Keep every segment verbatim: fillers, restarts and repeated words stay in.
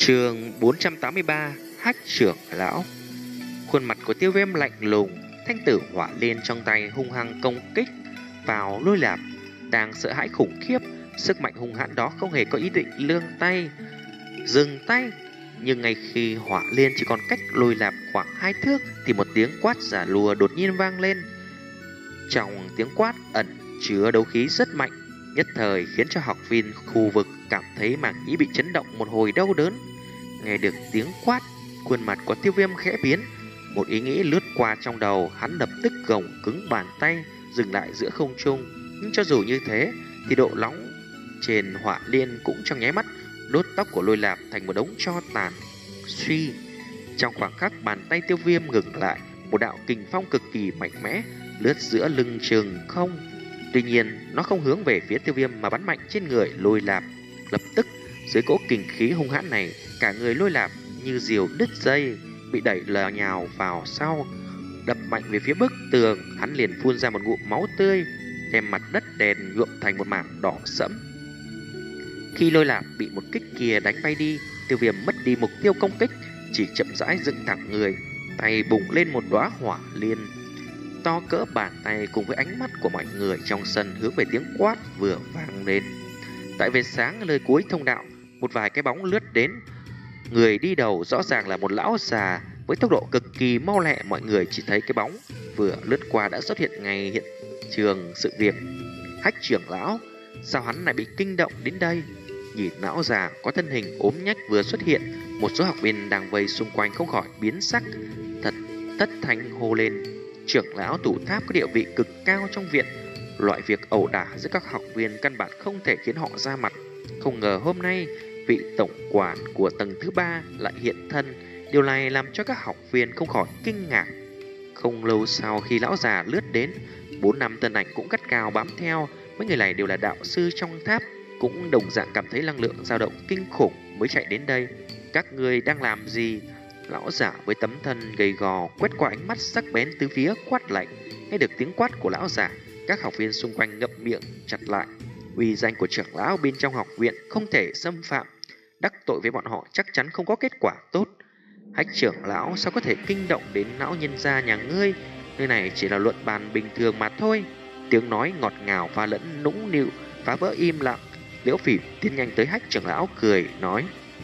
Chương bốn trăm tám mươi ba. Hách trưởng lão. Khuôn mặt của Tiêu Viêm lạnh lùng, thanh tử hỏa liên trong tay hung hăng công kích vào Lôi Lạp. Đang sợ hãi khủng khiếp, sức mạnh hung hãn đó không hề có ý định lương tay, dừng tay. Nhưng ngay khi hỏa liên chỉ còn cách Lôi Lạp khoảng hai thước thì một tiếng quát giả lùa đột nhiên vang lên. Trong tiếng quát ẩn chứa đấu khí rất mạnh, nhất thời khiến cho học viên khu vực cảm thấy màng nhĩ bị chấn động một hồi đau đớn. Nghe được tiếng quát, khuôn mặt của Tiêu Viêm khẽ biến, một ý nghĩ lướt qua trong đầu, hắn lập tức gồng cứng bàn tay dừng lại giữa không trung. Nhưng cho dù như thế thì độ nóng trên hỏa liên cũng trong nháy mắt đốt tóc của Lôi Lạp thành một đống tro tàn. Suy, trong khoảng khắc bàn tay Tiêu Viêm ngừng lại, một đạo kình phong cực kỳ mạnh mẽ lướt giữa lưng chừng không. Tuy nhiên nó không hướng về phía Tiêu Viêm mà bắn mạnh trên người Lôi Lạp. Lập tức dưới cỗ kình khí hung hãn này, cả người Lôi Lạp như diều đứt dây, bị đẩy lờ nhào vào sau, đập mạnh về phía bức tường. Hắn liền phun ra một ngụm máu tươi, đem mặt đất đèn nhuộm thành một mảng đỏ sẫm. Khi Lôi Lạp bị một kích kia đánh bay đi, Tiêu Viêm mất đi mục tiêu công kích, chỉ chậm rãi dựng thẳng người, tay bùng lên một đóa hỏa liên to cỡ bàn tay, cùng với ánh mắt của mọi người trong sân hướng về tiếng quát vừa vang lên. Tại vệt sáng nơi cuối thông đạo, một vài cái bóng lướt đến. Người đi đầu rõ ràng là một lão già với tốc độ cực kỳ mau lẹ. Mọi người chỉ thấy cái bóng vừa lướt qua đã xuất hiện ngay hiện trường sự việc. Hách trưởng lão, sao hắn lại bị kinh động đến đây? Nhìn lão già có thân hình ốm nhách vừa xuất hiện, một số học viên đang vây xung quanh không khỏi biến sắc, thật tất thanh hô lên. Trưởng lão Tủ Tháp có địa vị cực cao trong viện, loại việc ẩu đả giữa các học viên căn bản không thể khiến họ ra mặt. Không ngờ hôm nay vị tổng quản của tầng thứ ba lại hiện thân, điều này làm cho các học viên không khỏi kinh ngạc. Không lâu sau khi lão già lướt đến, bốn năm tân ảnh cũng gắt gao bám theo. Mấy người này đều là đạo sư trong tháp, cũng đồng dạng cảm thấy năng lượng dao động kinh khủng mới chạy đến đây. Các người đang làm gì? Lão giả với tấm thân gầy gò quét qua ánh mắt sắc bén tứ phía quát lạnh. Nghe được tiếng quát của lão giả, các học viên xung quanh ngậm miệng chặt lại. Uy danh của trưởng lão bên trong học viện không thể xâm phạm, đắc tội với bọn họ chắc chắn không có kết quả tốt. Hách trưởng lão, sao có thể kinh động đến lão nhân gia nhà ngươi? Nơi này chỉ là luận bàn bình thường mà thôi. Tiếng nói ngọt ngào và lẫn nũng nịu phá vỡ im lặng. Liễu Phỉ tiến nhanh tới Hách trưởng lão cười nói: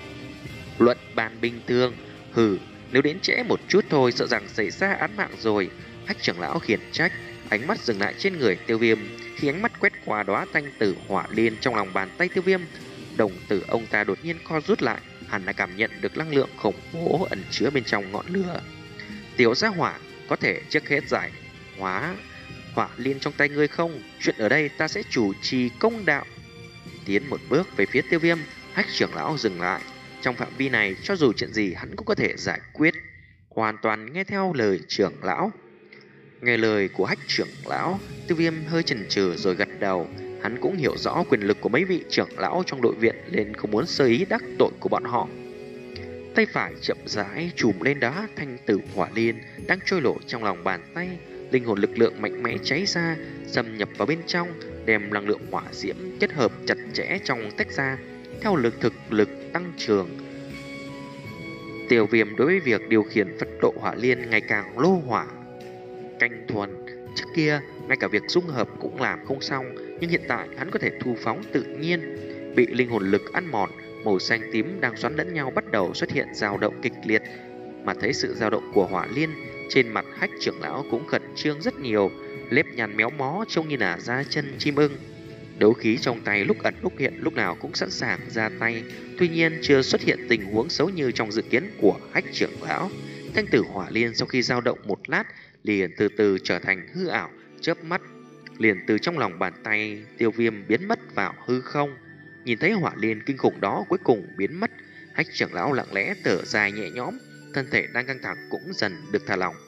luận bàn bình thường? Hừ, nếu đến trễ một chút thôi sợ rằng xảy ra án mạng rồi. Hách trưởng lão khiển trách, ánh mắt dừng lại trên người Tiêu Viêm. Khi ánh mắt quét qua đóa thanh tử hỏa liên trong lòng bàn tay Tiêu Viêm, đồng tử ông ta đột nhiên co rút lại. Hắn đã cảm nhận được năng lượng khủng bố ẩn chứa bên trong ngọn lửa. Tiểu gia hỏa, có thể trước hết giải hóa hỏa liên trong tay ngươi không? Chuyện ở đây ta sẽ chủ trì công đạo. Tiến một bước về phía Tiêu Viêm, Hách trưởng lão dừng lại. Trong phạm vi này, cho dù chuyện gì hắn cũng có thể giải quyết, hoàn toàn nghe theo lời trưởng lão. Nghe lời của Hách trưởng lão, Tiêu Viêm hơi chần chừ rồi gật đầu. Hắn cũng hiểu rõ quyền lực của mấy vị trưởng lão trong đội viện nên không muốn sơ ý đắc tội của bọn họ. Tay phải chậm rãi chùm lên đá thanh tử hỏa liên đang trôi nổi trong lòng bàn tay. Linh hồn lực lượng mạnh mẽ cháy ra, xâm nhập vào bên trong, đem năng lượng hỏa diễm kết hợp chặt chẽ trong tách ra. Theo lực thực lực tăng trưởng, Tiêu Viêm đối với việc điều khiển Phật độ hỏa liên ngày càng lô hỏa canh thuần. Trước kia ngay cả việc dung hợp cũng làm không xong, nhưng hiện tại hắn có thể thu phóng tự nhiên. Bị linh hồn lực ăn mòn, màu xanh tím đang xoắn lẫn nhau bắt đầu xuất hiện dao động kịch liệt. Mà thấy sự dao động của hỏa liên, trên mặt Hách trưởng lão cũng khẩn trương rất nhiều, nếp nhăn méo mó trông như là da chân chim ưng. Đấu khí trong tay lúc ẩn lúc hiện, lúc nào cũng sẵn sàng ra tay. Tuy nhiên chưa xuất hiện tình huống xấu như trong dự kiến của Hách trưởng lão. Thanh tử hỏa liên sau khi dao động một lát liền từ từ trở thành hư ảo, chớp mắt liền từ trong lòng bàn tay Tiêu Viêm biến mất vào hư không. Nhìn thấy hỏa liên kinh khủng đó cuối cùng biến mất, Hách trưởng lão lặng lẽ thở dài nhẹ nhõm, thân thể đang căng thẳng cũng dần được thả lỏng.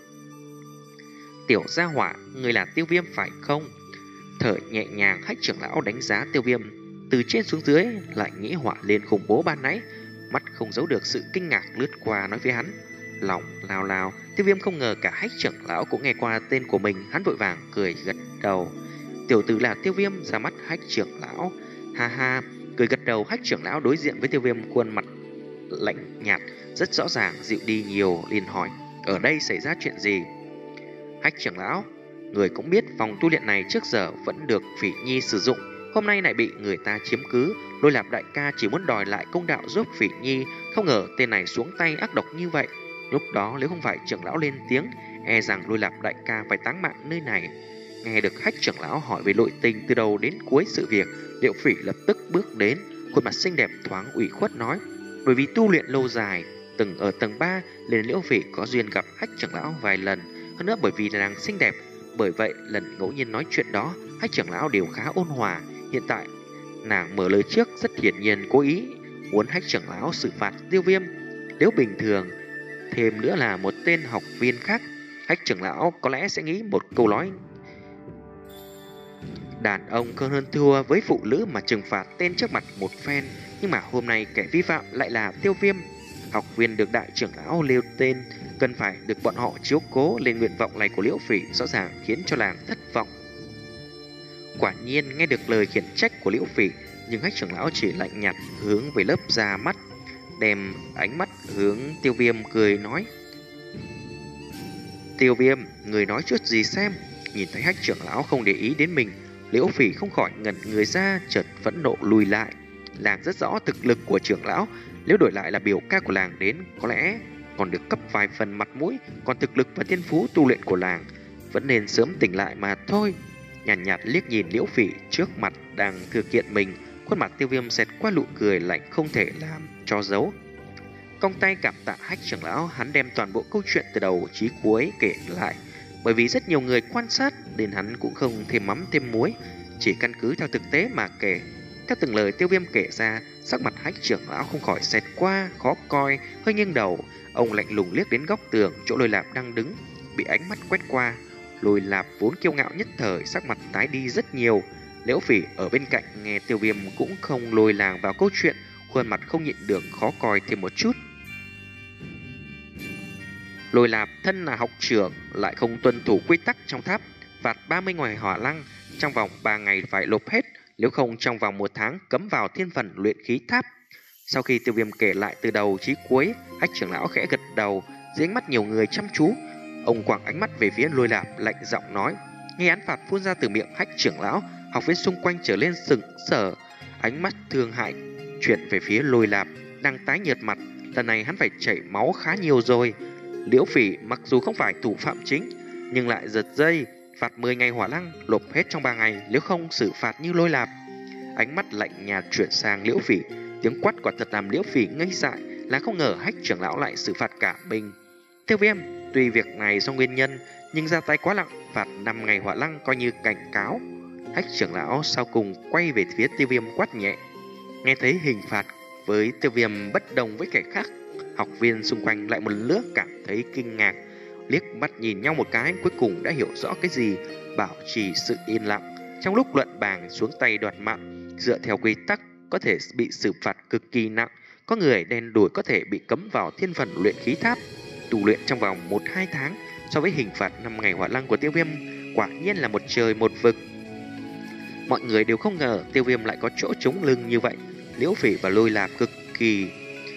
Tiểu gia hỏa, người là Tiêu Viêm phải không? Thở nhẹ nhàng, Hách trưởng lão đánh giá Tiêu Viêm từ trên xuống dưới, lại nghĩ hỏa liên khủng bố ban nãy, mắt không giấu được sự kinh ngạc lướt qua nói với hắn. Lòng lao lao, Tiêu Viêm không ngờ cả Hách trưởng lão cũng nghe qua tên của mình. Hắn vội vàng cười gật đầu. Tiểu tử là Tiêu Viêm, ra mắt Hách trưởng lão. Ha ha, cười gật đầu. Hách trưởng lão đối diện với Tiêu Viêm, khuôn mặt lạnh nhạt rất rõ ràng dịu đi nhiều, liền hỏi: ở đây xảy ra chuyện gì? Hách trưởng lão, người cũng biết phòng tu luyện này trước giờ vẫn được Phỉ Nhi sử dụng, hôm nay lại bị người ta chiếm cứ. Lôi Lạp đại ca chỉ muốn đòi lại công đạo giúp Phỉ Nhi, không ngờ tên này xuống tay ác độc như vậy. Lúc đó nếu không phải trưởng lão lên tiếng, e rằng Lôi Lạp đại ca phải táng mạng nơi này. Nghe được Hách trưởng lão hỏi về nội tình từ đầu đến cuối sự việc, Liễu Phỉ lập tức bước đến, khuôn mặt xinh đẹp thoáng ủy khuất nói: bởi vì tu luyện lâu dài, từng ở tầng ba, nên Liễu Phỉ có duyên gặp Hách trưởng lão vài lần. Hơn nữa bởi vì nàng xinh đẹp, bởi vậy lần ngẫu nhiên nói chuyện đó, Hách trưởng lão đều khá ôn hòa. Hiện tại nàng mở lời trước rất hiển nhiên cố ý muốn Hách trưởng lão xử phạt Tiêu Viêm. Nếu bình thường thêm nữa là một tên học viên khác, Hách trưởng lão có lẽ sẽ nghĩ một câu nói: đàn ông không hơn thua với phụ nữ mà trừng phạt tên trước mặt một phen. Nhưng mà hôm nay kẻ vi phạm lại là Tiêu Viêm, học viên được đại trưởng lão nêu tên, cần phải được bọn họ chiếu cố. Lên nguyện vọng này của Liễu Phỉ rõ ràng khiến cho nàng thất vọng. Quả nhiên nghe được lời khiển trách của Liễu Phỉ, nhưng Hách trưởng lão chỉ lạnh nhạt hướng về lớp da mắt, đem ánh mắt hướng Tiêu Viêm cười nói: Tiêu Viêm, người nói chút gì xem? Nhìn thấy Hách trưởng lão không để ý đến mình, Liễu Phỉ không khỏi ngẩn người ra, chợt phẫn nộ lùi lại. Làng rất rõ thực lực của trưởng lão, nếu đổi lại là biểu ca của làng đến, có lẽ còn được cấp vài phần mặt mũi, còn thực lực và thiên phú tu luyện của làng vẫn nên sớm tỉnh lại mà thôi. Nhàn nhạt, nhạt liếc nhìn Liễu Phỉ trước mặt đang thừa kiện mình, khuôn mặt Tiêu Viêm xẹt qua nụ cười lạnh không thể làm cho giấu. Cong tay cảm tạ Hách trưởng lão, hắn đem toàn bộ câu chuyện từ đầu chí cuối kể lại. Bởi vì rất nhiều người quan sát nên hắn cũng không thêm mắm thêm muối, chỉ căn cứ theo thực tế mà kể. Theo từng lời Tiêu Viêm kể ra, sắc mặt Hách trưởng lão không khỏi xẹt qua khó coi, hơi nghiêng đầu. Ông lạnh lùng liếc đến góc tường chỗ Lôi Lạp đang đứng, bị ánh mắt quét qua. Lôi Lạp vốn kiêu ngạo nhất thời, sắc mặt tái đi rất nhiều. Liễu Phỉ ở bên cạnh nghe Tiêu Viêm cũng không lôi làng vào câu chuyện, khuôn mặt không nhịn được khó coi thêm một chút. Lôi Lạp thân là học trưởng lại không tuân thủ quy tắc trong tháp, phạt ba mươi ngoài hỏa lăng, trong vòng ba ngày phải nộp hết, nếu không trong vòng một tháng cấm vào thiên phần luyện khí tháp. Sau khi Tiêu Viêm kể lại từ đầu chí cuối, Hách trưởng lão khẽ gật đầu, dưới ánh mắt nhiều người chăm chú. Ông quẳng ánh mắt về phía Lôi Lạp, lạnh giọng nói. Nghe án phạt phun ra từ miệng Hách trưởng lão, học viên xung quanh trở lên sững sờ, ánh mắt thương hại chuyển về phía Lôi Lạp, đang tái nhợt mặt. Lần này hắn phải chảy máu khá nhiều rồi. Liễu Phỉ mặc dù không phải thủ phạm chính, nhưng lại giật dây, phạt mười ngày hỏa lăng, nộp hết trong ba ngày, nếu không xử phạt như Lôi Lạp. Ánh mắt lạnh nhạt chuyển sang Liễu Phỉ, tiếng quát quả thật làm Liễu Phỉ ngây dại, là không ngờ Hách trưởng lão lại xử phạt cả mình. Tiêu Viêm, tuy việc này do nguyên nhân, nhưng ra tay quá nặng, phạt năm ngày hỏa lăng coi như cảnh cáo. Hách trưởng lão sau cùng quay về phía Tiêu Viêm quát nhẹ. Nghe thấy hình phạt với Tiêu Viêm bất đồng với kẻ khác, học viên xung quanh lại một lần nữa cảm thấy kinh ngạc, liếc mắt nhìn nhau một cái, cuối cùng đã hiểu rõ cái gì, bảo trì sự yên lặng. Trong lúc luận bàn xuống tay đoạt mạng, dựa theo quy tắc có thể bị xử phạt cực kỳ nặng, có người đen đủi có thể bị cấm vào thiên phần luyện khí tháp, tu luyện trong vòng một hai tháng. So với hình phạt năm ngày hỏa lăng của Tiêu Viêm, quả nhiên là một trời một vực. Mọi người đều không ngờ Tiêu Viêm lại có chỗ trúng lưng như vậy. Liễu Phỉ và Lôi Lạp cực kỳ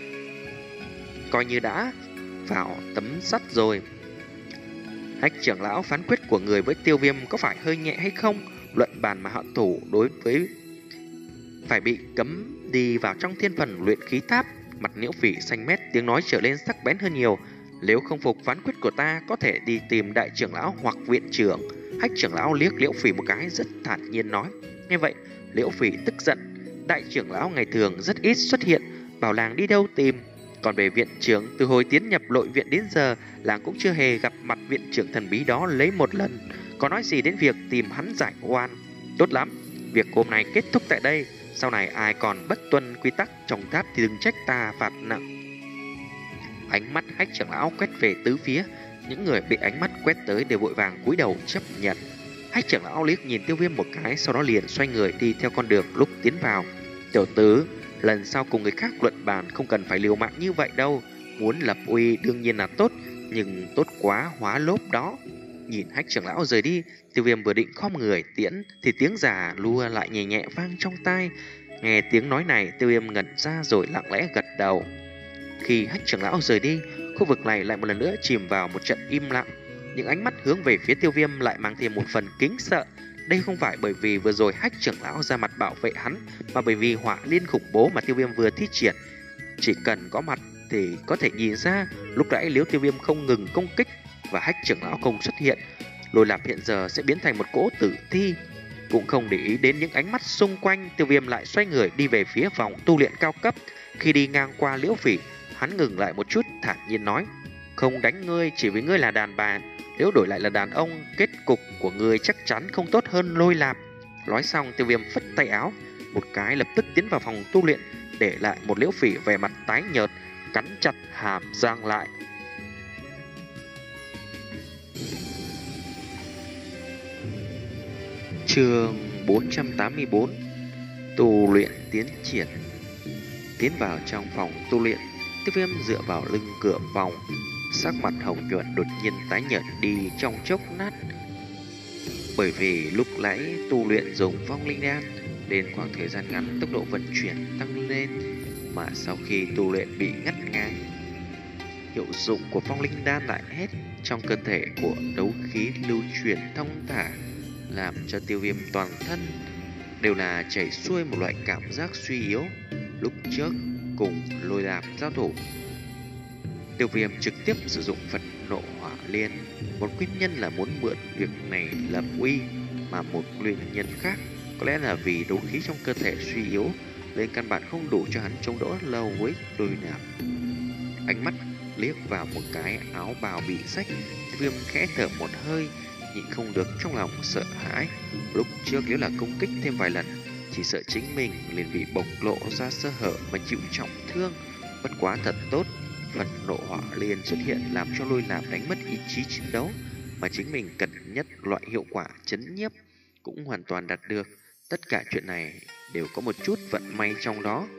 coi như đã vào tấm sắt rồi. Hách trưởng lão, phán quyết của người với Tiêu Viêm có phải hơi nhẹ hay không? Luận bàn mà họ thủ đối với phải bị cấm đi vào trong thiên phần luyện khí tháp. Mặt Liễu Phỉ xanh mét, tiếng nói trở lên sắc bén hơn nhiều. Nếu không phục phán quyết của ta, có thể đi tìm đại trưởng lão hoặc viện trưởng. Hách trưởng lão liếc Liễu Phỉ một cái, rất thản nhiên nói. Nghe vậy, Liễu Phỉ tức giận. Đại trưởng lão ngày thường rất ít xuất hiện, bảo làng đi đâu tìm. Còn về viện trưởng, từ hồi tiến nhập nội viện đến giờ, làng cũng chưa hề gặp mặt viện trưởng thần bí đó lấy một lần. Có nói gì đến việc tìm hắn giải oan? Tốt lắm, việc hôm nay kết thúc tại đây. Sau này ai còn bất tuân quy tắc trong tháp thì đừng trách ta phạt nặng. Ánh mắt Hách trưởng lão quét về tứ phía, những người bị ánh mắt quét tới đều vội vàng cúi đầu chấp nhận. Hách trưởng lão liếc nhìn Tiêu Viêm một cái, sau đó liền xoay người đi theo con đường lúc tiến vào. Tiểu tứ, lần sau cùng người khác luận bàn không cần phải liều mạng như vậy đâu. Muốn lập uy đương nhiên là tốt, nhưng tốt quá hóa lốp đó. Nhìn Hách trưởng lão rời đi, Tiêu Viêm vừa định khom người tiễn thì tiếng già lua lại nhẹ nhẹ vang trong tai. Nghe tiếng nói này, Tiêu Viêm ngẩn ra rồi lặng lẽ gật đầu. Khi Hách trưởng lão rời đi, khu vực này lại một lần nữa chìm vào một trận im lặng. Những ánh mắt hướng về phía Tiêu Viêm lại mang thêm một phần kính sợ. Đây không phải bởi vì vừa rồi Hách trưởng lão ra mặt bảo vệ hắn, mà bởi vì hỏa liên khủng bố mà Tiêu Viêm vừa thi triển. Chỉ cần có mặt thì có thể nhìn ra, lúc nãy nếu Tiêu Viêm không ngừng công kích và Hách trưởng lão không xuất hiện, Lôi Lạp hiện giờ sẽ biến thành một cỗ tử thi. Cũng không để ý đến những ánh mắt xung quanh, Tiêu Viêm lại xoay người đi về phía phòng tu luyện cao cấp. Khi đi ngang qua Liễu Phỉ, hắn ngừng lại một chút, thản nhiên nói: "Không đánh ngươi chỉ vì ngươi là đàn bà, nếu đổi lại là đàn ông, kết cục của ngươi chắc chắn không tốt hơn Lôi Lạp." Nói xong, Tiêu Viêm phất tay áo một cái, lập tức tiến vào phòng tu luyện, để lại một Liễu Phỉ vẻ mặt tái nhợt, cắn chặt hàm răng lại. Chương bốn trăm tám mươi bốn: Tu luyện tiến triển. Tiến vào trong phòng tu luyện, Tiêu Viêm dựa vào lưng cửa phòng, sắc mặt hồng nhuận đột nhiên tái nhợt đi trong chốc lát. Bởi vì lúc nãy tu luyện dùng vong linh đan, nên khoảng thời gian ngắn tốc độ vận chuyển tăng lên, mà sau khi tu luyện bị ngắt ngang, hiệu dụng của vong linh đan lại hết, trong cơ thể của đấu khí lưu chuyển thông thả, làm cho Tiêu Viêm toàn thân đều là chảy xuôi một loại cảm giác suy yếu. Lúc trước cùng Lôi Lạp giao thủ, Tiêu Viêm trực tiếp sử dụng Phật Nộ Hỏa Liên, một nguyên nhân là muốn mượn việc này lập uy, mà một nguyên nhân khác có lẽ là vì đấu khí trong cơ thể suy yếu, nên căn bản không đủ cho hắn chống đỡ lâu với Lôi Lạp. Ánh mắt liếc vào một cái áo bào bị rách, Tiêu Viêm khẽ thở một hơi, nhịn không được trong lòng sợ hãi. Lúc trước nếu là công kích thêm vài lần, chỉ sợ chính mình liền bị bộc lộ ra sơ hở mà chịu trọng thương. Bất quá thật tốt, Phật Nộ Hỏa Liên xuất hiện làm cho Lôi Lạp đánh mất ý chí chiến đấu, mà chính mình cần nhất loại hiệu quả chấn nhiếp cũng hoàn toàn đạt được. Tất cả chuyện này đều có một chút vận may trong đó.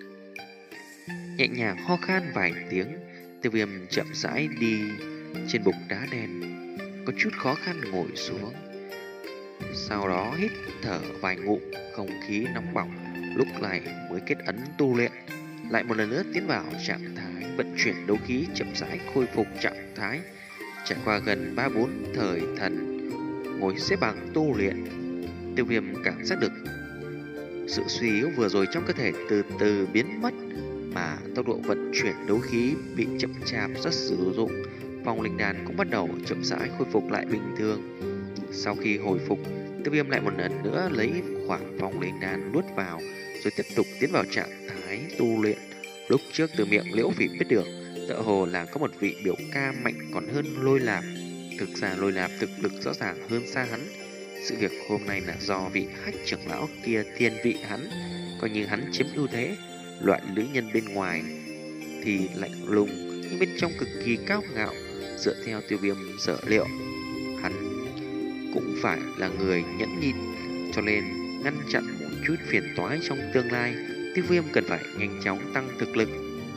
Nhẹ nhàng ho khan vài tiếng, Tiêu Viêm chậm rãi đi trên bục đá đen, có chút khó khăn ngồi xuống. Sau đó hít thở vài ngụm không khí nóng bỏng, lúc này mới kết ấn tu luyện, lại một lần nữa tiến vào trạng thái vận chuyển đấu khí, chậm rãi khôi phục trạng thái. Trải qua gần ba bốn thời thần ngồi xếp bằng tu luyện, Tiêu Viêm cảm giác được sự suy yếu vừa rồi trong cơ thể từ từ biến mất, mà tốc độ vận chuyển đấu khí bị chậm chạp rất sử dụng. Vong linh đan cũng bắt đầu chậm rãi khôi phục lại bình thường. Sau khi hồi phục, Tiêu Viêm lại một lần nữa lấy khoảng vong linh đan nuốt vào, rồi tiếp tục tiến vào trạng thái tu luyện. Lúc trước từ miệng Liễu Phỉ biết được, tựa hồ là có một vị biểu ca mạnh còn hơn Lôi Lạp. Thực ra Lôi Lạp thực lực rõ ràng hơn xa hắn. Sự việc hôm nay là do vị Hách trưởng lão kia thiên vị hắn, coi như hắn chiếm ưu thế. Loại nữ nhân bên ngoài thì lạnh lùng, nhưng bên trong cực kỳ cao ngạo. Dựa theo Tiêu Viêm sở liệu, hắn cũng phải là người nhẫn nhịn, cho nên ngăn chặn một chút phiền toái trong tương lai, Tiêu Viêm cần phải nhanh chóng tăng thực lực.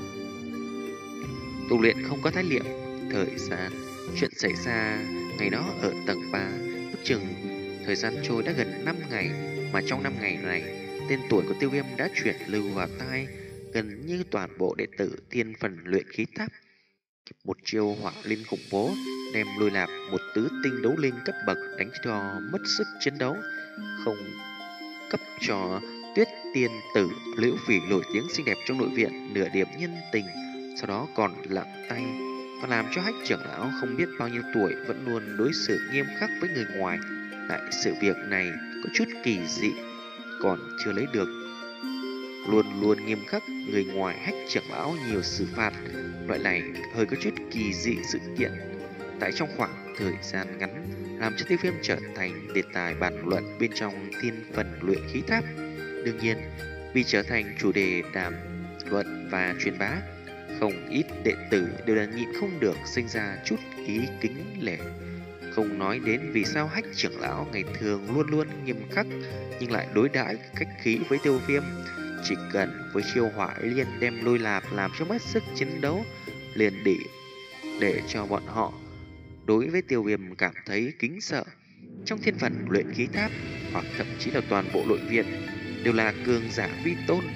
Tu luyện không có thái liệu. Thời gian, chuyện xảy ra ngày đó ở tầng ba, ước chừng thời gian trôi đã gần năm ngày, mà trong năm ngày này, tên tuổi của Tiêu Viêm đã chuyển lưu vào tai gần như toàn bộ đệ tử thiên phần luyện khí tháp. Một chiêu hỏa linh khủng bố đem Lôi Lạp, một tứ tinh đấu linh cấp bậc, đánh cho mất sức chiến đấu, không cấp cho Tuyết tiên tử Liễu Phỉ nổi tiếng xinh đẹp trong nội viện nửa điểm nhân tình, sau đó còn lặng tay, và làm cho Hách trưởng lão không biết bao nhiêu tuổi vẫn luôn đối xử nghiêm khắc với người ngoài. Lại sự việc này có chút kỳ dị, còn chưa lấy được luôn luôn nghiêm khắc người ngoài Hách trưởng lão nhiều xử phạt. Loại này hơi có chút kỳ dị sự kiện tại trong khoảng thời gian ngắn, làm cho Tiêu Viêm trở thành đề tài bàn luận bên trong thiên phần luyện khí tháp. Đương nhiên, vì trở thành chủ đề đàm luận và truyền bá, không ít đệ tử đều là nhịn không được sinh ra chút ý kính lệ. Không nói đến vì sao Hách trưởng lão ngày thường luôn luôn nghiêm khắc, nhưng lại đối đãi khách khí với Tiêu Viêm. Chỉ cần với chiêu hỏa liên đem Lôi Lạp làm cho mất sức chiến đấu, liền để để cho bọn họ đối với Tiêu Viêm cảm thấy kính sợ. Trong thiên phần luyện khí tháp, hoặc thậm chí là toàn bộ nội viện, đều là cường giả vi tôn,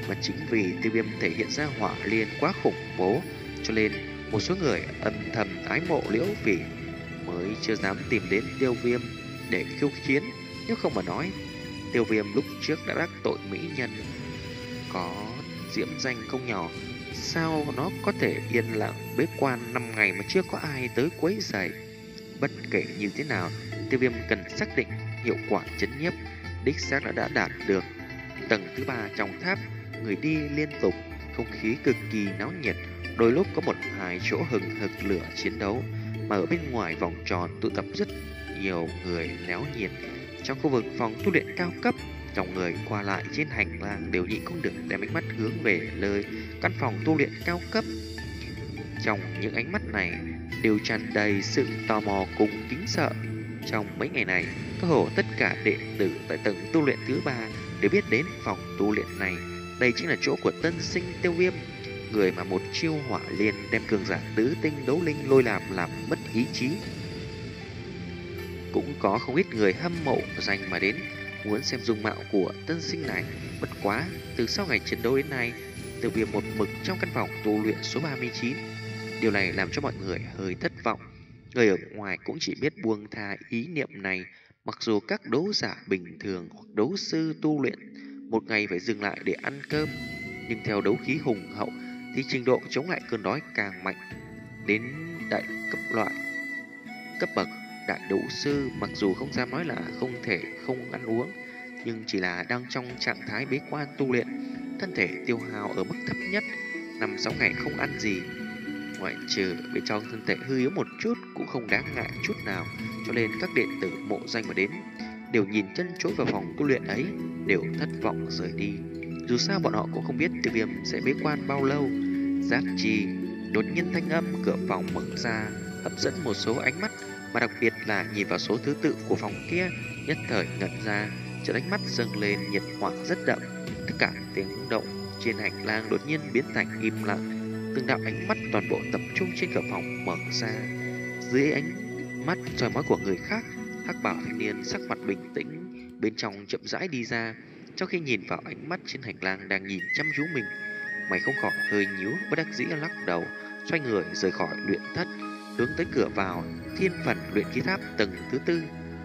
Mà chính vì Tiêu Viêm thể hiện ra hỏa liên quá khủng bố, cho nên một số người âm thầm ái mộ Liễu Phỉ mới chưa dám tìm đến Tiêu Viêm để khiêu chiến. Nếu không mà nói, Tiêu Viêm lúc trước đã đắc tội mỹ nhân có diễm danh không nhỏ, sao nó có thể yên lặng bế quan năm ngày mà chưa có ai tới quấy rầy. Bất kể như thế nào, Tiêu Viêm cần xác định hiệu quả chấn nhiếp đích xác đã, đã đạt được. Tầng thứ ba trong tháp, người đi liên tục, không khí cực kỳ náo nhiệt, đôi lúc có một hai chỗ hừng hực lửa chiến đấu, mà ở bên ngoài vòng tròn tụ tập rất nhiều người náo nhiệt. Trong khu vực phòng tu luyện cao cấp, dòng người qua lại trên hành lang đều nhịn không được đem ánh mắt hướng về nơi căn phòng tu luyện cao cấp. Trong những ánh mắt này đều tràn đầy sự tò mò cùng kính sợ. Trong mấy ngày này, cơ hồ tất cả đệ tử tại tầng tu luyện thứ ba đều biết đến phòng tu luyện này. Đây chính là chỗ của tân sinh Tiêu Viêm, người mà một chiêu hỏa liên đem cường giả tứ tinh đấu linh lôi làm làm mất ý chí. Cũng có không ít người hâm mộ danh mà đến, muốn xem dung mạo của tân sinh này. Bất quá, từ sau ngày chiến đấu đến nay, Tiêu Viêm một mực trong căn phòng tu luyện số ba mươi chín. Điều này làm cho mọi người hơi thất vọng. Người ở ngoài cũng chỉ biết buông tha ý niệm này. Mặc dù các đấu giả bình thường hoặc đấu sư tu luyện một ngày phải dừng lại để ăn cơm, nhưng theo đấu khí hùng hậu thì trình độ chống lại cơn đói càng mạnh. Đến đại cấp loại cấp bậc đại đấu sư, mặc dù không dám nói là không thể không ăn uống, nhưng chỉ là đang trong trạng thái bế quan tu luyện, thân thể tiêu hao ở mức thấp nhất, năm sáu ngày không ăn gì, ngoại trừ bên trong thân thể hư yếu một chút cũng không đáng ngại chút nào. Cho nên các đệ tử mộ danh mà đến đều nhìn chân chối vào phòng tu luyện ấy, đều thất vọng rời đi. Dù sao bọn họ cũng không biết Tiêu Viêm sẽ bế quan bao lâu. Giác chi đột nhiên thanh âm cửa phòng mở ra, hấp dẫn một số ánh mắt, mà đặc biệt là nhìn vào số thứ tự của phòng kia, nhất thời ngẩn ra, chợt ánh mắt dâng lên nhiệt hỏa rất đậm. Tất cả tiếng động trên hành lang đột nhiên biến thành im lặng, từng đạo ánh mắt toàn bộ tập trung trên cửa phòng mở ra. Dưới ánh mắt soi mói của người khác, hắc bảo thanh niên sắc mặt bình tĩnh bên trong chậm rãi đi ra. Trong khi nhìn vào ánh mắt trên hành lang đang nhìn chăm chú mình, mày không khỏi hơi nhíu, bất đắc dĩ lắc đầu, xoay người rời khỏi luyện thất, hướng tới cửa vào thiên phần luyện khí tháp tầng thứ tư.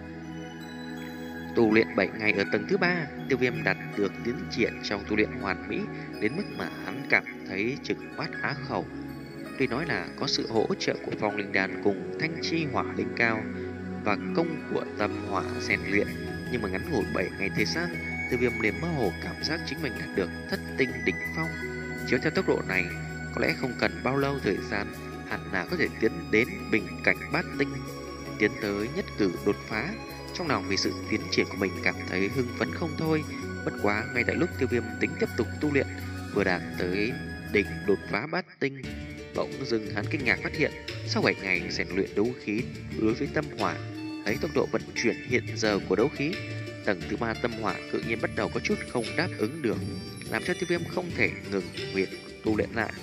Tu luyện bảy ngày ở tầng thứ ba, Tiêu Viêm đạt được tiến triển trong tu luyện hoàn mỹ đến mức mà hắn cảm thấy chừng mắt há khẩu. Tuy nói là có sự hỗ trợ của phong linh đàn cùng thanh chi hỏa linh cao và công của tâm hỏa rèn luyện, nhưng mà ngắn ngủi bảy ngày thời gian, Tiêu Viêm liền mơ hồ cảm giác chính mình đạt được thất tinh đỉnh phong. Chiếu theo tốc độ này, có lẽ không cần bao lâu thời gian, hẳn là có thể tiến đến bình cảnh bát tinh, tiến tới nhất cử đột phá. Trong lòng vì sự tiến triển của mình cảm thấy hưng phấn không thôi. Bất quá ngay tại lúc Tiêu Viêm tính tiếp tục tu luyện, vừa đạt tới đỉnh đột phá bát tinh, bỗng dưng hắn kinh ngạc phát hiện, sau bảy ngày rèn luyện đấu khí đối với tâm hỏa, thấy tốc độ vận chuyển hiện giờ của đấu khí, tầng thứ ba tâm hỏa tự nhiên bắt đầu có chút không đáp ứng được, làm cho Tiêu Viêm không thể ngừng việc tu luyện lại,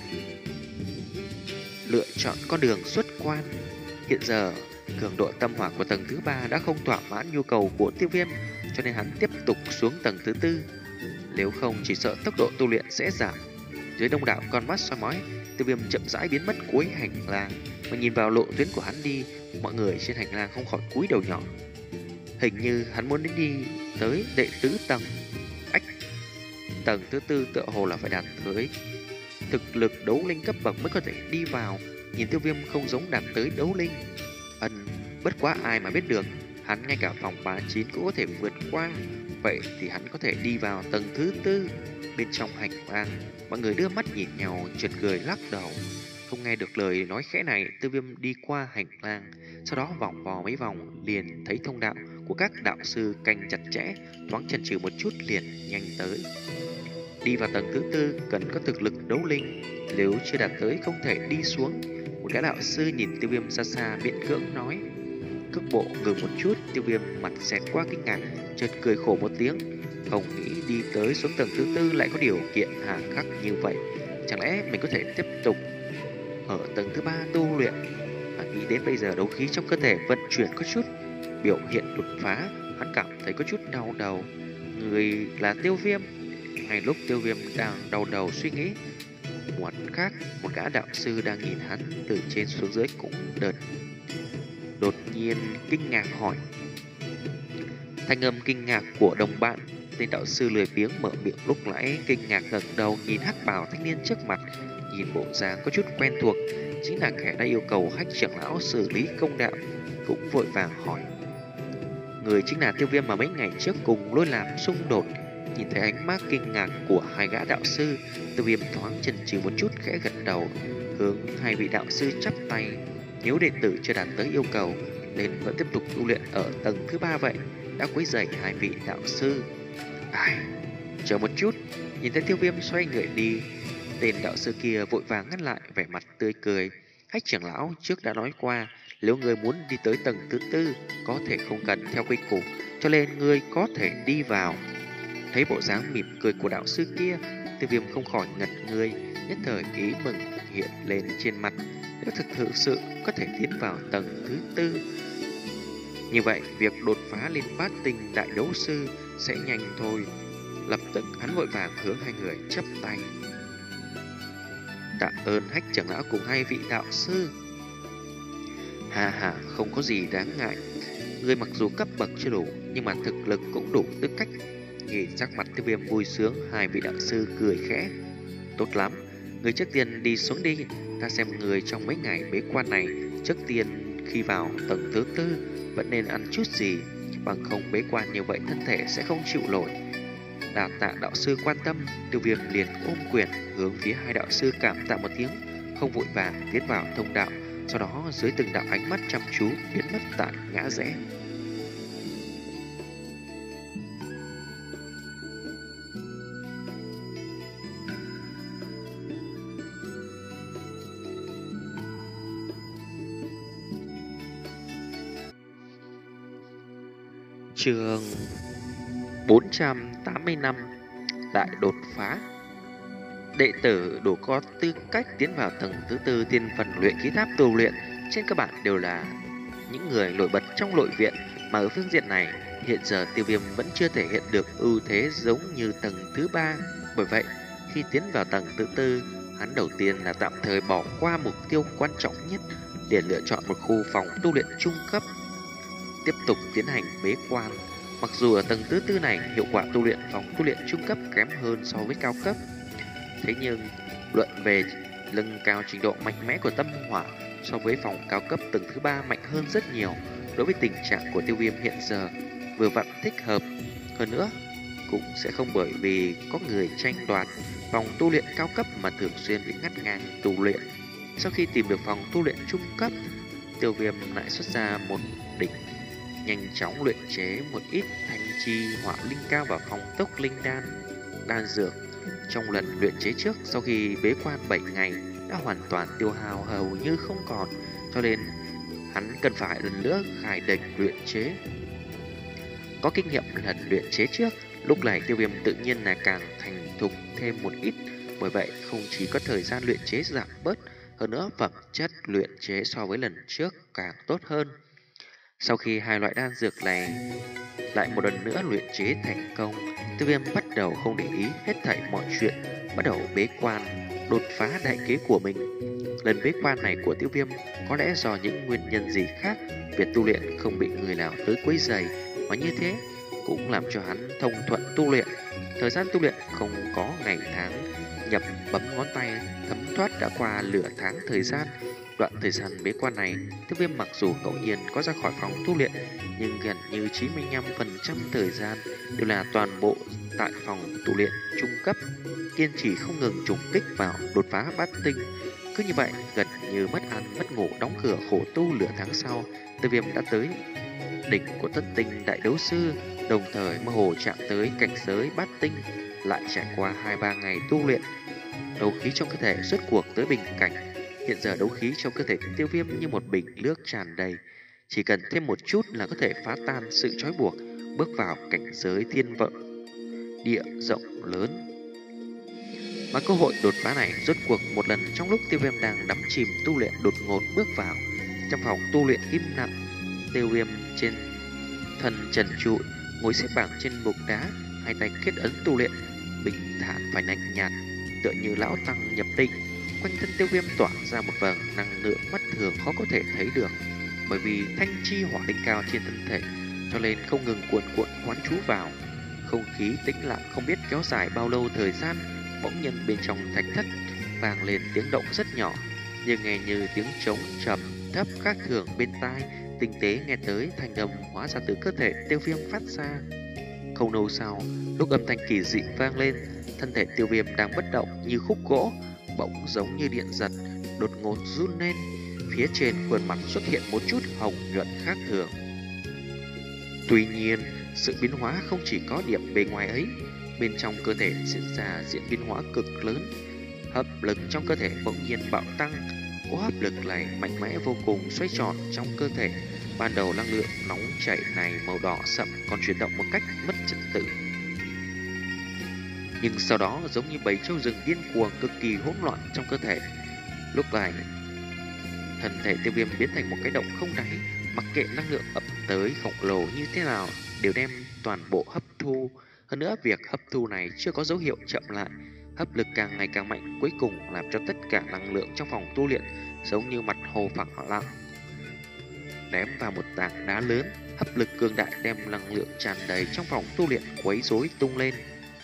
lựa chọn con đường xuất quan. Hiện giờ cường độ tâm hỏa của tầng thứ ba đã không thỏa mãn nhu cầu của Tiêu Viêm, cho nên hắn tiếp tục xuống tầng thứ tư. Nếu không chỉ sợ tốc độ tu luyện sẽ giảm. Dưới đông đảo con mắt soi mói, Tiêu Viêm chậm rãi biến mất cuối hành lang, mà nhìn vào lộ tuyến của hắn đi, mọi người trên hành lang không khỏi cúi đầu nhỏ. Hình như hắn muốn đến đi tới đệ tứ tầng. Ách, tầng thứ tư tựa hồ là phải đạt tới thực lực đấu linh cấp bậc mới có thể đi vào. Nhìn Tiêu Viêm không giống đạt tới đấu linh. Ân, bất quá ai mà biết được, hắn ngay cả phòng ba mươi chín cũng có thể vượt qua. Vậy thì hắn có thể đi vào tầng thứ tư. Bên trong hành lang, mọi người đưa mắt nhìn nhau, chợt cười lắc đầu. Không nghe được lời nói khẽ này, Tiêu Viêm đi qua hành lang, sau đó vòng vò mấy vòng liền thấy thông đạo của các đạo sư canh chặt chẽ, thoáng chần chừ một chút liền nhanh tới. Đi vào tầng thứ tư cần có thực lực đấu linh, nếu chưa đạt tới không thể đi xuống. Một gã đạo sư nhìn Tiêu Viêm xa xa miễn cưỡng nói. Cước bộ ngừng một chút, Tiêu Viêm mặt xẹt qua kinh ngạc, chợt cười khổ một tiếng. Không nghĩ đi tới xuống tầng thứ tư lại có điều kiện hà khắc như vậy. Chẳng lẽ mình có thể tiếp tục ở tầng thứ ba tu luyện? Mà nghĩ đến bây giờ đấu khí trong cơ thể vận chuyển có chút biểu hiện đột phá, hắn cảm thấy có chút đau đầu. Người là Tiêu Viêm, Ngay lúc Tiêu Viêm đang đau đầu suy nghĩ, một khác, một gã đạo sư đang nhìn hắn từ trên xuống dưới cũng đợt đột nhiên kinh ngạc hỏi. Thanh âm kinh ngạc của đồng bạn, tên đạo sư lười biếng mở miệng lúc nãy kinh ngạc ngẩng đầu nhìn hắc bào thanh niên trước mặt, nhìn bộ dáng có chút quen thuộc, chính là kẻ đã yêu cầu Hách trưởng lão xử lý công đạo, cũng vội vàng hỏi. Người chính là Tiêu Viêm mà mấy ngày trước cùng Lôi Làm xung đột. Nhìn thấy ánh mắt kinh ngạc của hai gã đạo sư, Tiêu Viêm thoáng chần chừ một chút, khẽ gật đầu, hướng hai vị đạo sư chắp tay. Nếu đệ tử chưa đạt tới yêu cầu nên vẫn tiếp tục tu luyện ở tầng thứ ba vậy, đã quấy rầy hai vị đạo sư. Ai, chờ một chút. Nhìn thấy Tiêu Viêm xoay người đi, tên đạo sư kia vội vàng ngăn lại, vẻ mặt tươi cười. Hách trưởng lão trước đã nói qua, nếu người muốn đi tới tầng thứ tư, có thể không cần theo quy củ, cho nên ngươi có thể đi vào. Thấy bộ dáng mỉm cười của đạo sư kia, Tiêu Viêm không khỏi ngẩn người, nhất thời ý mừng hiện lên trên mặt. Nếu thực thực sự có thể tiến vào tầng thứ tư, như vậy việc đột phá lên bát tinh đại đấu sư sẽ nhanh thôi. Lập tức hắn vội vàng hướng hai người chắp tay. Tạ ơn Hách trưởng lão cùng hai vị đạo sư. Hà hà, không có gì đáng ngại. Người mặc dù cấp bậc chưa đủ, nhưng mà thực lực cũng đủ tư cách. Nhìn sắc mặt Tiêu Viêm vui sướng, hai vị đạo sư cười khẽ. Tốt lắm, người trước tiên đi xuống đi. Ta xem người trong mấy ngày bế quan này, trước tiên khi vào tầng thứ tư vẫn nên ăn chút gì, bằng không bế quan như vậy thân thể sẽ không chịu nổi. Đà tạ đạo sư quan tâm. Tiêu Viêm liền ôm quyền hướng phía hai đạo sư cảm tạ một tiếng, không vội vàng tiến vào thông đạo. Sau đó dưới từng đạo ánh mắt chăm chú biến mất tại ngã rẽ. Chương bốn trăm tám mươi lăm Đại đột phá. Đệ tử đủ có tư cách tiến vào tầng thứ tư tiên phần luyện khí tháp tu luyện trên cơ bản đều là những người nổi bật trong nội viện, mà ở phương diện này hiện giờ Tiêu Viêm vẫn chưa thể hiện được ưu thế giống như tầng thứ ba. Bởi vậy khi tiến vào tầng thứ tư, hắn đầu tiên là tạm thời bỏ qua mục tiêu quan trọng nhất, để lựa chọn một khu phòng tu luyện trung cấp, tiếp tục tiến hành bế quan. Mặc dù ở tầng thứ tư này hiệu quả tu luyện phòng tu luyện trung cấp kém hơn so với cao cấp, thế nhưng luận về nâng cao trình độ mạnh mẽ của tâm hỏa, so với phòng cao cấp tầng thứ ba mạnh hơn rất nhiều. Đối với tình trạng của Tiêu Viêm hiện giờ, vừa vặn thích hợp. Hơn nữa cũng sẽ không bởi vì có người tranh đoạt phòng tu luyện cao cấp mà thường xuyên bị ngắt ngang tu luyện. Sau khi tìm được phòng tu luyện trung cấp, Tiêu Viêm lại xuất ra một đỉnh, nhanh chóng luyện chế một ít thanh chi hỏa linh cao và phong tốc linh đan đan dược. Trong lần luyện chế trước, sau khi bế quan bảy ngày đã hoàn toàn tiêu hao hầu như không còn, cho nên hắn cần phải lần nữa khai địch luyện chế. Có kinh nghiệm lần luyện chế trước, lúc này Tiêu Viêm tự nhiên là càng thành thục thêm một ít. Bởi vậy không chỉ có thời gian luyện chế giảm bớt, hơn nữa phẩm chất luyện chế so với lần trước càng tốt hơn. Sau khi hai loại đan dược này lại một lần nữa luyện chế thành công, Tiêu Viêm bắt đầu không để ý hết thảy mọi chuyện, bắt đầu bế quan, đột phá đại kế của mình. Lần bế quan này của Tiêu Viêm có lẽ do những nguyên nhân gì khác, việc tu luyện không bị người nào tới quấy rầy, mà như thế cũng làm cho hắn thông thuận tu luyện. Thời gian tu luyện không có ngày tháng, nhập bấm ngón tay thấm thoát đã qua nửa tháng thời gian. Đoạn thời gian bế quan này, Tiêu Viêm mặc dù ngẫu nhiên có ra khỏi phòng tu luyện, nhưng gần như chín mươi lăm phần trăm thời gian đều là toàn bộ tại phòng tu luyện trung cấp, kiên trì không ngừng trùng kích vào đột phá bát tinh. Cứ như vậy, gần như mất ăn mất ngủ đóng cửa khổ tu nửa tháng sau, Tiêu Viêm đã tới đỉnh của thất tinh đại đấu sư, đồng thời mơ hồ chạm tới cảnh giới bát tinh. Lại trải qua hai ba ngày tu luyện, đấu khí trong cơ thể rốt cuộc tới bình cảnh. Hiện giờ đấu khí trong cơ thể Tiêu Viêm như một bình nước tràn đầy, chỉ cần thêm một chút là có thể phá tan sự trói buộc, bước vào cảnh giới thiên vận địa rộng lớn. Mà cơ hội đột phá này rốt cuộc một lần trong lúc Tiêu Viêm đang đắm chìm tu luyện đột ngột bước vào trong phòng tu luyện im lặng. Tiêu Viêm trên thân trần trụi ngồi xếp bằng trên bục đá, hai tay kết ấn tu luyện, bình thản và lạnh nhạt, tựa như lão tăng nhập định. Quanh thân Tiêu Viêm tỏa ra một vầng năng lượng mắt thường khó có thể thấy được, bởi vì thanh chi hỏa linh cao trên thân thể, cho nên không ngừng cuộn cuộn quán trú vào. Không khí tĩnh lặng không biết kéo dài bao lâu thời gian, bỗng nhiên bên trong thạch thất vang lên tiếng động rất nhỏ, nhưng nghe như tiếng trống trầm thấp khác thường bên tai. Tinh tế nghe tới thanh âm hóa ra từ cơ thể Tiêu Viêm phát ra. Không lâu sau, lúc âm thanh kỳ dị vang lên, thân thể Tiêu Viêm đang bất động như khúc gỗ, bỗng giống như điện giật, đột ngột run lên. Phía trên khuôn mặt xuất hiện một chút hồng nhuận khác thường. Tuy nhiên, sự biến hóa không chỉ có điểm bề ngoài ấy, bên trong cơ thể diễn ra diễn biến hóa cực lớn. Hấp lực trong cơ thể bỗng nhiên bạo tăng, cỗ hấp lực này mạnh mẽ vô cùng, xoay tròn trong cơ thể. Ban đầu năng lượng nóng chảy này màu đỏ sậm còn chuyển động một cách mất trật tự, nhưng sau đó giống như bầy trâu rừng điên cuồng, cực kỳ hỗn loạn trong cơ thể. Lúc này, thân thể Tiêu Viêm biến thành một cái động không đáy, mặc kệ năng lượng ập tới khổng lồ như thế nào đều đem toàn bộ hấp thu. Hơn nữa, việc hấp thu này chưa có dấu hiệu chậm lại, hấp lực càng ngày càng mạnh, cuối cùng làm cho tất cả năng lượng trong phòng tu luyện giống như mặt hồ phẳng lặng ném vào một tảng đá lớn. Hấp lực cường đại đem năng lượng tràn đầy trong phòng tu luyện quấy rối tung lên.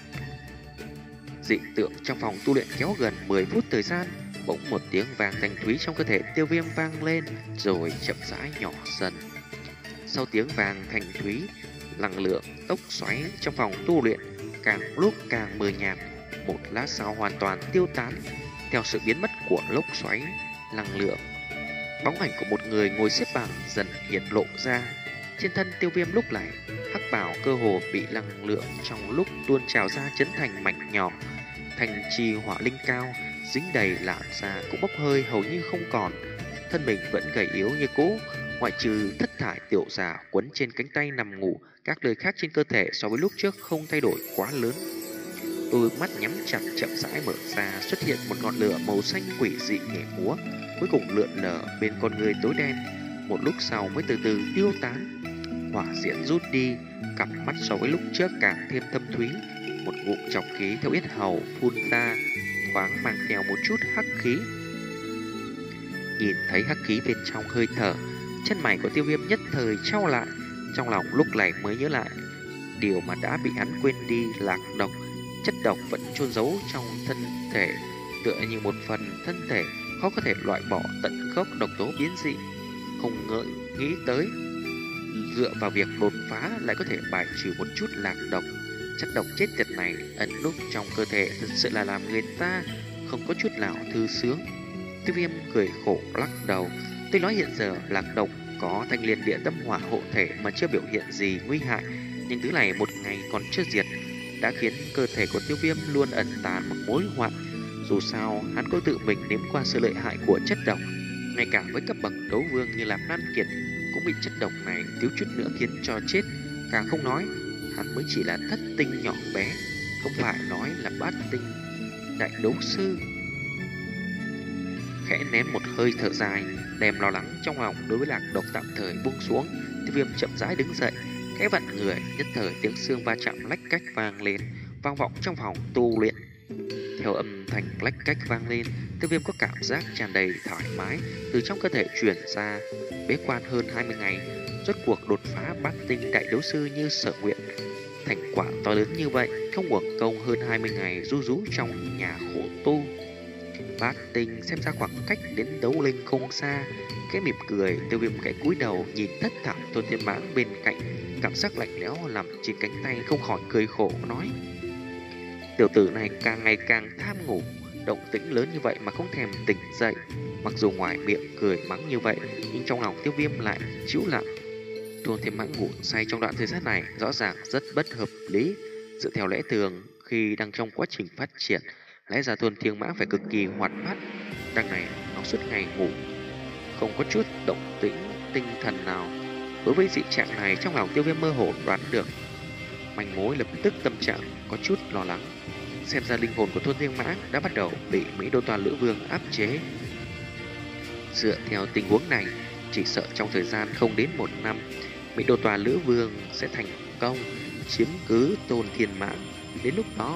Dị tượng trong phòng tu luyện kéo gần mười phút thời gian, bỗng một tiếng vang thanh thúy trong cơ thể Tiêu Viêm vang lên, rồi chậm rãi nhỏ dần. Sau tiếng vang thanh thúy, năng lượng tốc xoáy trong phòng tu luyện càng lúc càng mờ nhạt, một lát sau hoàn toàn tiêu tán. Theo sự biến mất của lốc xoáy năng lượng, bóng ảnh của một người ngồi xếp bằng dần hiện lộ ra. Trên thân Tiêu Viêm lúc này, hắc bào cơ hồ bị năng lượng trong lúc tuôn trào ra chấn thành mảnh nhỏ. Thành trì hỏa linh cao dính đầy làn da cũng bốc hơi hầu như không còn. Thân mình vẫn gầy yếu như cũ, ngoại trừ thất thải tiểu giả quấn trên cánh tay nằm ngủ, các nơi khác trên cơ thể so với lúc trước không thay đổi quá lớn. Đôi mắt nhắm chặt chậm rãi mở ra, xuất hiện một ngọn lửa màu xanh quỷ dị nhảy múa, cuối cùng lượn lờ bên con người tối đen, một lúc sau mới từ từ tiêu tán. Hỏa diễm rút đi, cặp mắt so với lúc trước càng thêm thâm thúy, một ngụm trọc khí theo yết hầu phun ra, thoáng mang theo một chút hắc khí. Nhìn thấy hắc khí bên trong hơi thở, chân mày của Tiêu Viêm nhất thời trao lại, trong lòng lúc này mới nhớ lại điều mà đã bị hắn quên đi, lạc độc. Chất độc vẫn chôn giấu trong thân thể, tựa như một phần thân thể khó có thể loại bỏ tận gốc độc tố biến dị. Không ngợi nghĩ tới dựa vào việc đột phá lại có thể bài trừ một chút lạc độc. Chất độc chết tiệt này ẩn núp trong cơ thể thật sự là làm người ta không có chút nào thư sướng. Tiêu Viêm cười khổ lắc đầu. Tôi nói hiện giờ lạc độc có thanh liên địa tâm hỏa hộ thể mà chưa biểu hiện gì nguy hại, nhưng thứ này một ngày còn chưa diệt đã khiến cơ thể của Tiêu Viêm luôn ẩn tàng một mối họa. Dù sao hắn có tự mình nếm qua sự lợi hại của chất độc, ngay cả với cấp bậc đấu vương như Lam Nan Kiệt cũng bị chất độc này thiếu chút nữa khiến cho chết. Càng không nói hắn mới chỉ là thất tinh nhỏ bé, không phải nói là bát tinh đại đấu sư. Khẽ ném một hơi thở dài, đem lo lắng trong lòng đối với lạc độc tạm thời buông xuống. Tiêu Viêm chậm rãi đứng dậy, khẽ vặn người, nhất thời tiếng xương va chạm lách cách vang lên, vang vọng trong phòng tu luyện. Theo âm thanh lách cách vang lên, Tiêu Viêm có cảm giác tràn đầy thoải mái từ trong cơ thể truyền ra. Bế quan hơn hai mươi ngày, rốt cuộc đột phá bát tinh đại đấu sư như sở nguyện. Thành quả to lớn như vậy, không uổng công hơn hai mươi ngày ru rú trong nhà khổ tu. Bát tinh xem ra khoảng cách đến đấu linh không xa. Cái mỉm cười, Tiêu Viêm cái cúi đầu nhìn thất thảm Tôn Thiên Mãng bên cạnh, cảm giác lạnh lẽo nằm trên cánh tay, không khỏi cười khổ nói: tiểu tử này càng ngày càng tham ngủ, động tĩnh lớn như vậy mà không thèm tỉnh dậy. Mặc dù ngoài miệng cười mắng như vậy, nhưng trong lòng Tiêu Viêm lại chịu lặng. Tôn Thiên Mãng ngủ say trong đoạn thời gian này rõ ràng rất bất hợp lý. Dựa theo lẽ thường, khi đang trong quá trình phát triển, lẽ ra Tôn Thiên Mãng phải cực kỳ hoạt bát. Đằng này nó suốt ngày ngủ, không có chút động tĩnh tinh thần nào. Đối với dị trạng này, trong lòng Tiêu Viêm mơ hồ đoán được manh mối, lập tức tâm trạng có chút lo lắng. Xem ra linh hồn của Tôn Thiên Mãng đã bắt đầu bị Mỹ Đô Toàn Lữ Vương áp chế. Dựa theo tình huống này, chỉ sợ trong thời gian không đến một năm, Mỹ Đô Toàn Lữ Vương sẽ thành công chiếm cứ Tôn Thiên Mãng. Đến lúc đó,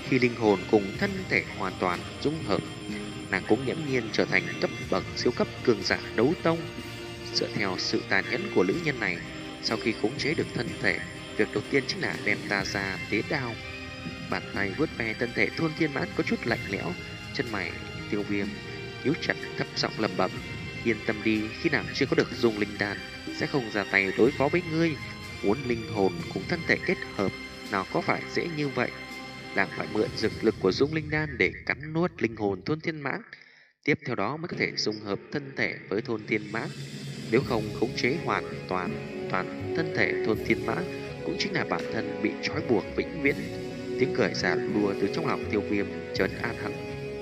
khi linh hồn cùng thân thể hoàn toàn dung hợp, nàng cũng nghiễm nhiên trở thành cấp bậc siêu cấp cường giả đấu tông. Dựa theo sự tàn nhẫn của nữ nhân này, sau khi khống chế được thân thể, việc đầu tiên chính là đem ta ra tế đao. Bàn tay vuốt ve thân thể Thôn Thiên Mãn có chút lạnh lẽo, chân mày Tiêu Viêm nhíu chặt, thấp giọng lẩm bẩm: yên tâm đi, khi nào chưa có được dung linh đan sẽ không ra tay đối phó với ngươi. Muốn linh hồn cùng thân thể kết hợp, nào có phải dễ như vậy. Nàng phải mượn dược lực của dung linh đan để cắn nuốt linh hồn Thôn Thiên Mãn, tiếp theo đó mới có thể dung hợp thân thể với Thôn Thiên Mãn. Nếu không khống chế hoàn toàn toàn thân thể Thôn Thiên Mãn, cũng chính là bản thân bị trói buộc vĩnh viễn. Tiếng cười giả đùa từ trong lòng Tiêu Viêm chợt an hẳn.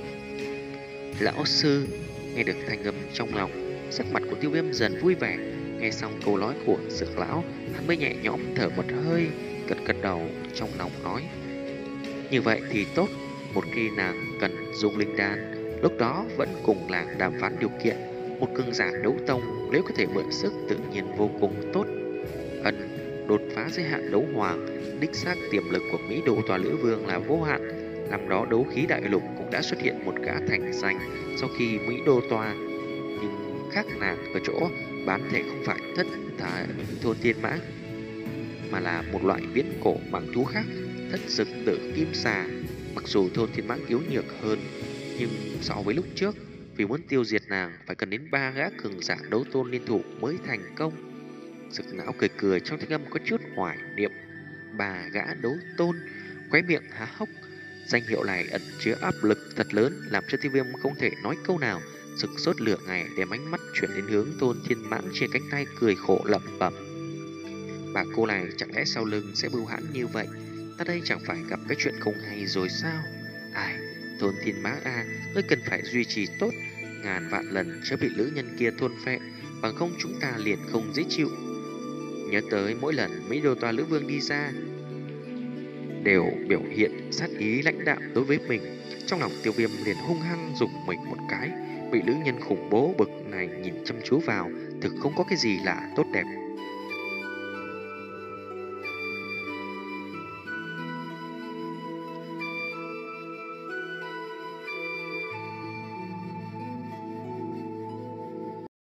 Lão sư, nghe được thanh âm trong lòng, sắc mặt của Tiêu Viêm dần vui vẻ. Nghe xong câu nói của Dược lão, hắn mới nhẹ nhõm thở một hơi, gật gật đầu trong lòng nói: như vậy thì tốt. Một khi nàng cần dùng linh đan, lúc đó vẫn cùng làng đàm phán điều kiện. Một cường giả đấu tông nếu có thể mượn sức tự nhiên vô cùng tốt. Ân, đột phá giới hạn đấu hoàng, đích xác tiềm lực của Mỹ Đô Tòa Lữ Vương là vô hạn. Năm đó đấu khí đại lục cũng đã xuất hiện một gã thành danh sau khi Mỹ Đô Tòa, nhưng khác nàng ở chỗ bán thể không phải thất thải Thôn Thiên Mãn, mà là một loại viễn cổ mãng thú khác, thất dực tử kim xà. Mặc dù Thôn Thiên Mãn yếu nhược hơn, nhưng so với lúc trước, vì muốn tiêu diệt nàng phải cần đến ba gã cường giả đấu tôn liên thủ mới thành công. Dực lão cười cười trong thanh âm có chút hoài niệm. Ba gã đấu tôn, khóe miệng há hốc. Danh hiệu này ẩn chứa áp lực thật lớn, làm cho Tiêu Viêm không thể nói câu nào. Sực sốt lửa ngày đem ánh mắt chuyển đến hướng Thôn Thiên Mãn trên cánh tay, cười khổ lẩm bẩm: bà cô này chẳng lẽ sau lưng sẽ bưu hãn như vậy? Ta đây chẳng phải gặp cái chuyện không hay rồi sao? Ai, Thôn Thiên Mãn a, ngươi cần phải duy trì tốt, ngàn vạn lần chớ bị nữ nhân kia thôn phệ, bằng không chúng ta liền không dễ chịu. Nhớ tới mỗi lần Mỹ Đô Tòa Lữ Vương đi ra đều biểu hiện sát ý lãnh đạm đối với mình, trong lòng Tiêu Viêm liền hung hăng dùng mình một cái. Bị nữ nhân khủng bố bực này nhìn chăm chú vào, thực không có cái gì là tốt đẹp.